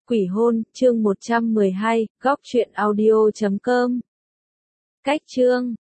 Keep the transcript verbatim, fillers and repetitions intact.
Quỷ hôn, chương một trăm mười hai, góc truyện audio chấm com. Cách chương